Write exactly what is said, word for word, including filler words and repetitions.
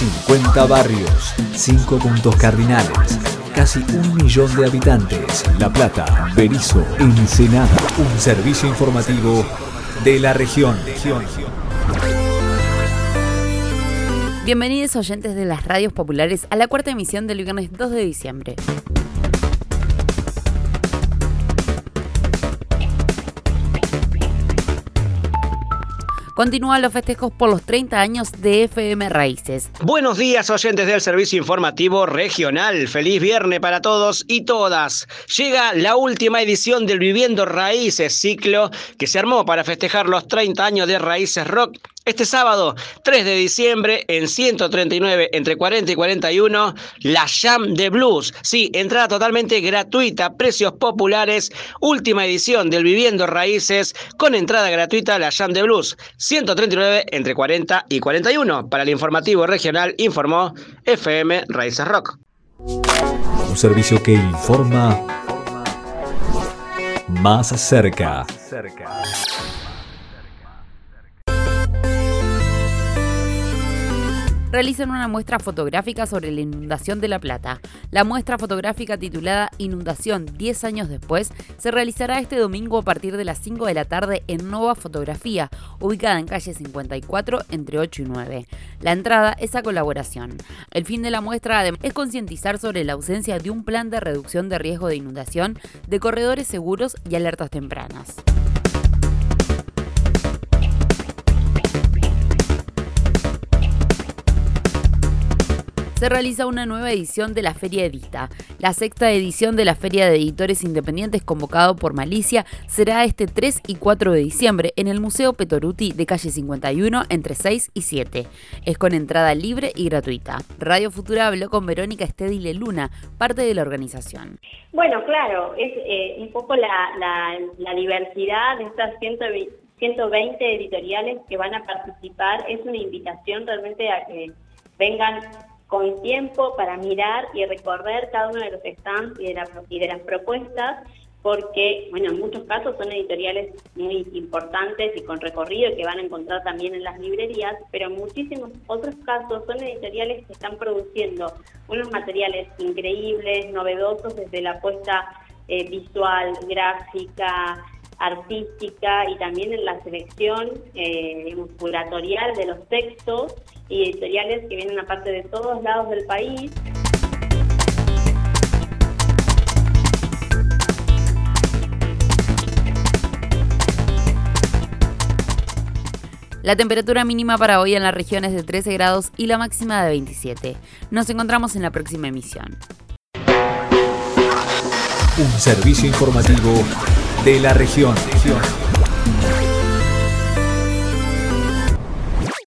cincuenta barrios, cinco puntos cardinales, casi un millón de habitantes. La Plata, Berisso, Ensenada. Un servicio informativo de la región. Bienvenidos oyentes de las radios populares a la cuarta emisión del viernes dos de diciembre. Continúan los festejos por los treinta años de F M Raíces. Buenos días, oyentes del Servicio Informativo Regional. Feliz viernes para todos y todas. Llega la última edición del Viviendo Raíces, ciclo que se armó para festejar los treinta años de Raíces Rock. Este sábado, tres de diciembre, en ciento treinta y nueve, entre cuarenta y cuarenta y uno, la Jam de Blues. Sí, entrada totalmente gratuita, precios populares, última edición del Viviendo Raíces, con entrada gratuita a la Jam de Blues. ciento treinta y nueve, entre cuarenta y cuarenta y uno. Para el informativo regional, informó F M Raíces Rock. Un servicio que informa más cerca. Realizan una muestra fotográfica sobre la inundación de La Plata. La muestra fotográfica titulada Inundación diez años después se realizará este domingo a partir de las cinco de la tarde en Nova Fotografía, ubicada en calle cincuenta y cuatro entre ocho y nueve. La entrada es a colaboración. El fin de la muestra además es concientizar sobre la ausencia de un plan de reducción de riesgo de inundación, de corredores seguros y alertas tempranas. Se realiza una nueva edición de la Feria Edita. La sexta edición de la Feria de Editores Independientes convocado por Malicia será este tres y cuatro de diciembre en el Museo Petoruti de calle cincuenta y uno entre seis y siete. Es con entrada libre y gratuita. Radio Futura habló con Verónica Estedile Luna, parte de la organización. Bueno, claro, es eh, un poco la, la, la diversidad de estas ciento veinte editoriales que van a participar. Es una invitación realmente a que vengan con tiempo para mirar y recorrer cada uno de los stands y de, la, y de las propuestas, porque, bueno, en muchos casos son editoriales muy importantes y con recorrido que van a encontrar también en las librerías, pero en muchísimos otros casos son editoriales que están produciendo unos materiales increíbles, novedosos, desde la apuesta eh, visual, gráfica, artística y también en la selección eh, curatorial de los textos, y editoriales que vienen aparte de todos lados del país. La temperatura mínima para hoy en la región es de trece grados y la máxima de veintisiete. Nos encontramos en la próxima emisión. Un servicio informativo de la región.